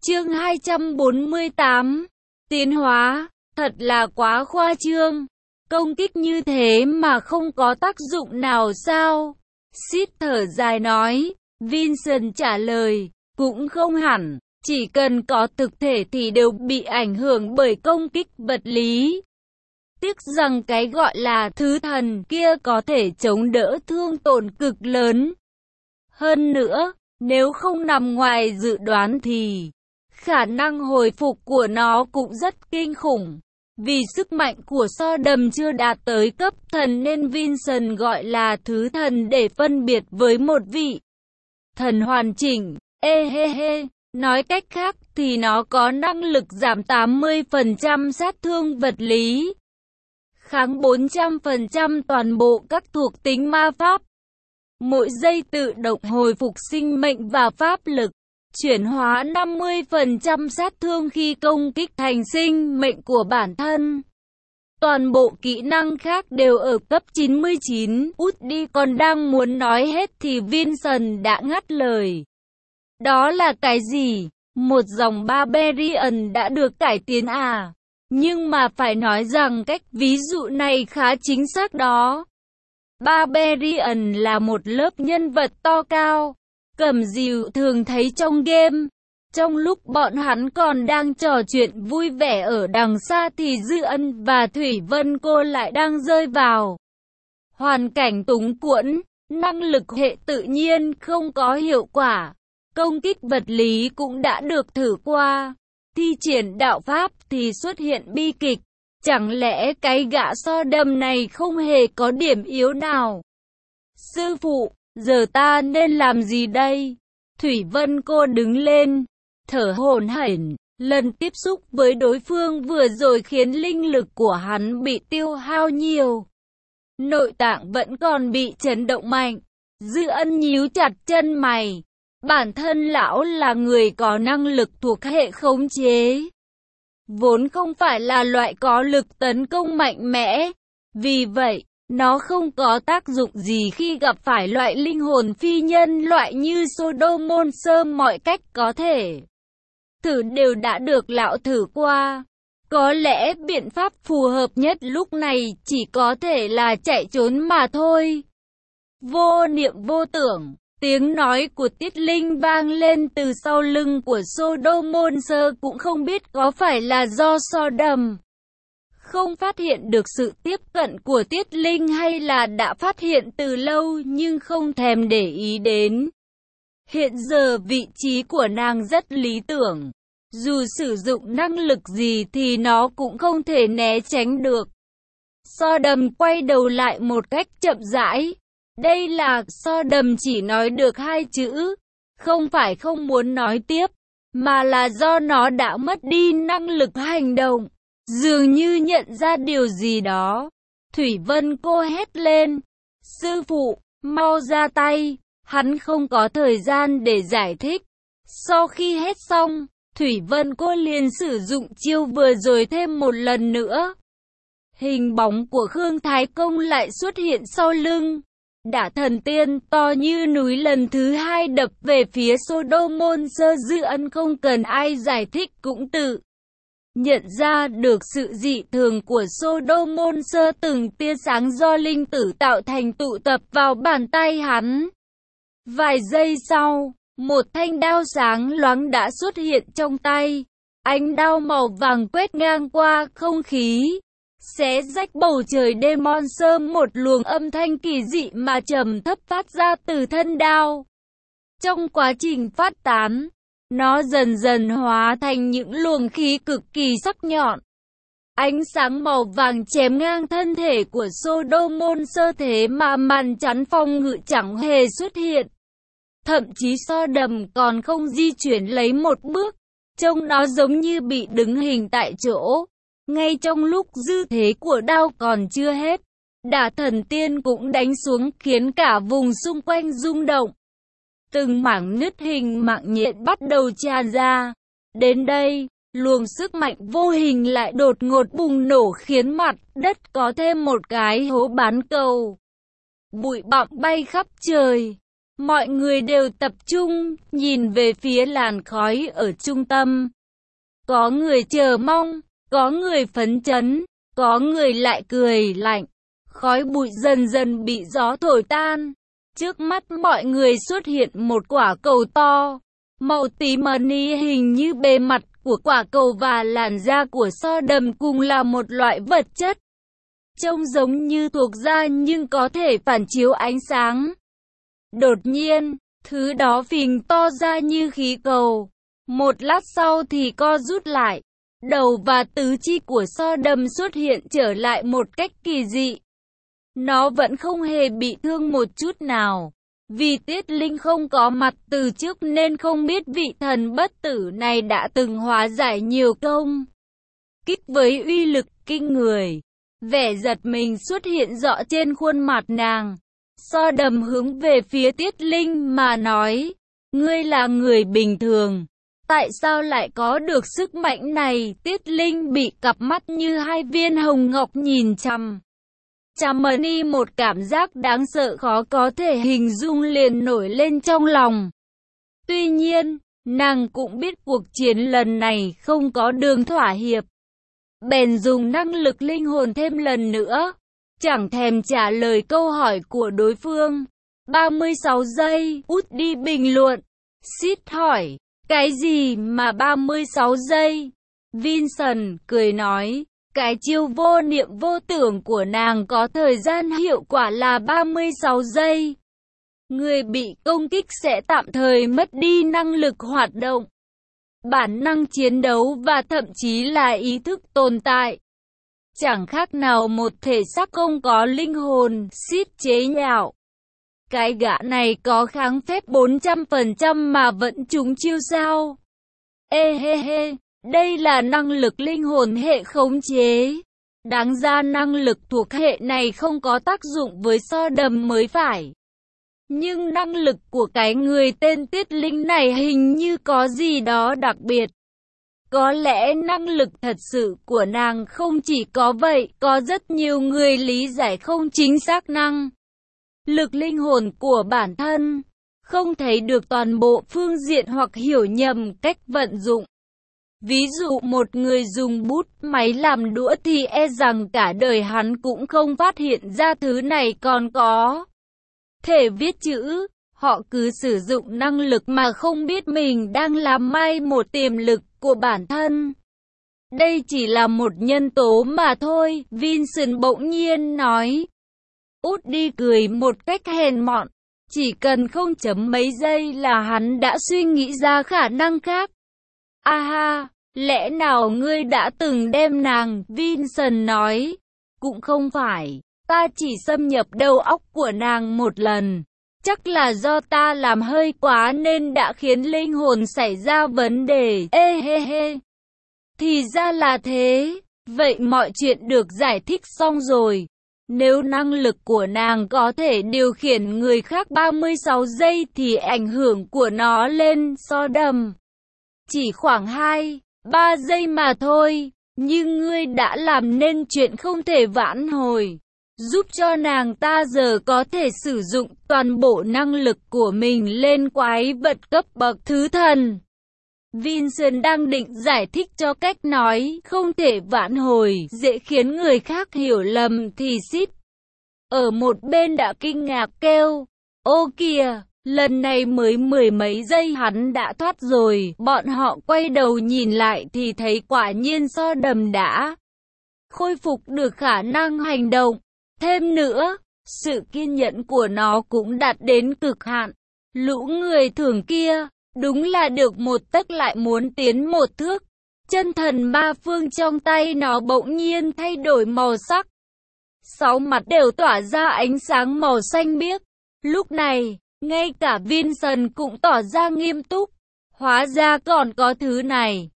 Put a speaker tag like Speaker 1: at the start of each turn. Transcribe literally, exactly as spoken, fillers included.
Speaker 1: Chương hai trăm bốn mươi tám. Tiến hóa, thật là quá khoa trương. Công kích như thế mà không có tác dụng nào sao? Sid thở dài nói. Vincent trả lời, cũng không hẳn, chỉ cần có thực thể thì đều bị ảnh hưởng bởi công kích vật lý. Tiếc rằng cái gọi là thứ thần kia có thể chống đỡ thương tổn cực lớn. Hơn nữa, nếu không nằm ngoài dự đoán thì khả năng hồi phục của nó cũng rất kinh khủng. Vì sức mạnh của So Đầm chưa đạt tới cấp thần nên Vincent gọi là thứ thần để phân biệt với một vị thần hoàn chỉnh. Ê hê hê, nói cách khác thì nó có năng lực giảm tám mươi phần trăm sát thương vật lý, kháng bốn trăm phần trăm toàn bộ các thuộc tính ma pháp, mỗi giây tự động hồi phục sinh mệnh và pháp lực, chuyển hóa năm mươi phần trăm sát thương khi công kích thành sinh mệnh của bản thân. Toàn bộ kỹ năng khác đều ở cấp chín mươi chín. Woody còn đang muốn nói hết thì Vincent đã ngắt lời. Đó là cái gì? Một dòng Barbarian đã được cải tiến à? Nhưng mà phải nói rằng cách ví dụ này khá chính xác đó. Barbarian là một lớp nhân vật to cao, cầm dìu thường thấy trong game. Trong lúc bọn hắn còn đang trò chuyện vui vẻ ở đằng xa thì Dư Ân và Thủy Vân cô lại đang rơi vào hoàn cảnh túng quẫn, năng lực hệ tự nhiên không có hiệu quả, công kích vật lý cũng đã được thử qua, thi triển đạo pháp thì xuất hiện bi kịch. Chẳng lẽ cái gã So Đầm này không hề có điểm yếu nào? Sư phụ, giờ ta nên làm gì đây? Thủy Vân cô đứng lên, thở hổn hển. Lần tiếp xúc với đối phương vừa rồi khiến linh lực của hắn bị tiêu hao nhiều. Nội tạng vẫn còn bị chấn động mạnh. Dư Ân nhíu chặt chân mày. Bản thân lão là người có năng lực thuộc hệ khống chế, vốn không phải là loại có lực tấn công mạnh mẽ. Vì vậy, nó không có tác dụng gì khi gặp phải loại linh hồn phi nhân loại như Sodomonster. Mọi cách có thể thử đều đã được lão thử qua. Có lẽ biện pháp phù hợp nhất lúc này chỉ có thể là chạy trốn mà thôi. Vô niệm vô tưởng, tiếng nói của Tiết Linh vang lên từ sau lưng của Sodomonster, cũng không biết có phải là do So Đầm không phát hiện được sự tiếp cận của Tiết Linh hay là đã phát hiện từ lâu nhưng không thèm để ý đến. Hiện giờ vị trí của nàng rất lý tưởng. Dù sử dụng năng lực gì thì nó cũng không thể né tránh được. So Đầm quay đầu lại một cách chậm rãi. Đây là So Đầm chỉ nói được hai chữ. Không phải không muốn nói tiếp, mà là do nó đã mất đi năng lực hành động. Dường như nhận ra điều gì đó. Thủy Vân cô hét lên. Sư phụ, mau ra tay. Hắn không có thời gian để giải thích. Sau khi hét xong, Thủy Vân cô liền sử dụng chiêu vừa rồi thêm một lần nữa. Hình bóng của Khương Thái Công lại xuất hiện sau lưng. Đả thần tiên to như núi lần thứ hai đập về phía Sodomonster. Dư Ân không cần ai giải thích cũng tự nhận ra được sự dị thường của Sodomonster. Từng tia sáng do linh tử tạo thành tụ tập vào bàn tay hắn. Vài giây sau, một thanh đao sáng loáng đã xuất hiện trong tay. Ánh đao màu vàng quét ngang qua không khí, xé rách bầu trời Demonster. Một luồng âm thanh kỳ dị mà trầm thấp phát ra từ thân đao. Trong quá trình phát tán, nó dần dần hóa thành những luồng khí cực kỳ sắc nhọn. Ánh sáng màu vàng chém ngang thân thể của Sodomonster, thế mà màn chắn phòng ngự chẳng hề xuất hiện. Thậm chí So Đầm còn không di chuyển lấy một bước, trông nó giống như bị đứng hình tại chỗ. Ngay trong lúc dư thế của đao còn chưa hết, đả thần tiên cũng đánh xuống khiến cả vùng xung quanh rung động. Từng mảng nứt hình mạng nhện bắt đầu tràn ra. Đến đây, luồng sức mạnh vô hình lại đột ngột bùng nổ khiến mặt đất có thêm một cái hố bán cầu. Bụi bặm bay khắp trời. Mọi người đều tập trung, nhìn về phía làn khói ở trung tâm. Có người chờ mong, có người phấn chấn, có người lại cười lạnh. Khói bụi dần dần bị gió thổi tan. Trước mắt mọi người xuất hiện một quả cầu to, màu tím mani, hình như bề mặt của quả cầu và làn da của Sodom cùng là một loại vật chất. Trông giống như thuộc da nhưng có thể phản chiếu ánh sáng. Đột nhiên, thứ đó phình to ra như khí cầu. Một lát sau thì co rút lại. Đầu và tứ chi của Sodom xuất hiện trở lại một cách kỳ dị. Nó vẫn không hề bị thương một chút nào. Vì Tiết Linh không có mặt từ trước nên không biết vị thần bất tử này đã từng hóa giải nhiều công kích với uy lực kinh người. Vẻ giật mình xuất hiện rõ trên khuôn mặt nàng. Sodom hướng về phía Tiết Linh mà nói, ngươi là người bình thường, tại sao lại có được sức mạnh này? Tiết Linh bị cặp mắt như hai viên hồng ngọc nhìn chằm chằm mani, một cảm giác đáng sợ khó có thể hình dung liền nổi lên trong lòng. Tuy nhiên, nàng cũng biết cuộc chiến lần này không có đường thỏa hiệp. Bèn dùng năng lực linh hồn thêm lần nữa, chẳng thèm trả lời câu hỏi của đối phương. ba mươi sáu giây, út đi bình luận. Sid hỏi, cái gì mà ba mươi sáu giây? Vincent cười nói, cái chiêu vô niệm vô tưởng của nàng có thời gian hiệu quả là ba mươi sáu giây. Người bị công kích sẽ tạm thời mất đi năng lực hoạt động, bản năng chiến đấu và thậm chí là ý thức tồn tại. Chẳng khác nào một thể xác không có linh hồn. Sid chế nhạo. Cái gã này có kháng phép bốn trăm phần trăm mà vẫn trúng chiêu sao? Ê hê hê, đây là năng lực linh hồn hệ khống chế. Đáng ra năng lực thuộc hệ này không có tác dụng với Sodom mới phải. Nhưng năng lực của cái người tên Tiết Linh này hình như có gì đó đặc biệt. Có lẽ năng lực thật sự của nàng không chỉ có vậy, có rất nhiều người lý giải không chính xác năng lực linh hồn của bản thân, không thấy được toàn bộ phương diện hoặc hiểu nhầm cách vận dụng. Ví dụ một người dùng bút máy làm đũa thì e rằng cả đời hắn cũng không phát hiện ra thứ này còn có thể viết chữ. Họ cứ sử dụng năng lực mà không biết mình đang làm mai một tiềm lực của bản thân. Đây chỉ là một nhân tố mà thôi, Vincent bỗng nhiên nói. Út đi cười một cách hèn mọn. Chỉ cần không chấm mấy giây là hắn đã suy nghĩ ra khả năng khác. Aha, lẽ nào ngươi đã từng đem nàng? Vincent nói. Cũng không phải, ta chỉ xâm nhập đầu óc của nàng một lần. Chắc là do ta làm hơi quá nên đã khiến linh hồn xảy ra vấn đề. Ê hê hê. Thì ra là thế. Vậy mọi chuyện được giải thích xong rồi. Nếu năng lực của nàng có thể điều khiển người khác ba mươi sáu giây thì ảnh hưởng của nó lên Sodom chỉ khoảng hai, ba giây mà thôi. Nhưng ngươi đã làm nên chuyện không thể vãn hồi, giúp cho nàng ta giờ có thể sử dụng toàn bộ năng lực của mình lên quái vật cấp bậc thứ thần. Vincent đang định giải thích cho cách nói không thể vãn hồi dễ khiến người khác hiểu lầm thì Sid ở một bên đã kinh ngạc kêu, ô kìa, lần này mới mười mấy giây hắn đã thoát rồi. Bọn họ quay đầu nhìn lại thì thấy quả nhiên Sodom đã khôi phục được khả năng hành động. Thêm nữa, sự kiên nhẫn của nó cũng đạt đến cực hạn. Lũ người thường kia, đúng là được một tấc lại muốn tiến một thước. Chân thần ba phương trong tay nó bỗng nhiên thay đổi màu sắc. Sáu mặt đều tỏa ra ánh sáng màu xanh biếc. Lúc này, ngay cả Vincent cũng tỏ ra nghiêm túc. Hóa ra còn có thứ này.